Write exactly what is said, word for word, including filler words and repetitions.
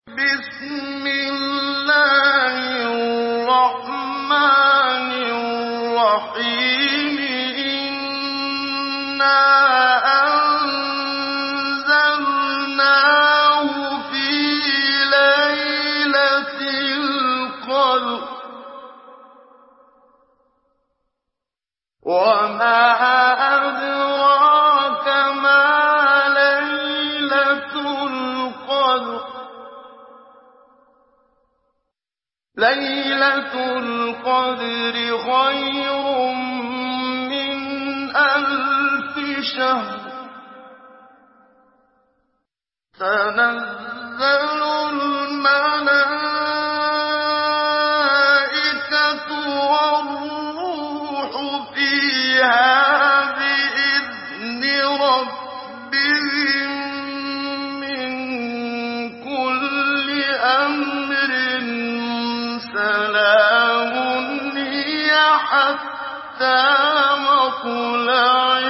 بسم الله الرحمن الرحيم إنا أنزلناه في ليلة القدر وما أدراك ما ليلة القدر ليلة القدر خير من ألف شهر تنزل الملائكة والروح فيها بإذن ربهم من كل أمر سلام هي حتى مطلع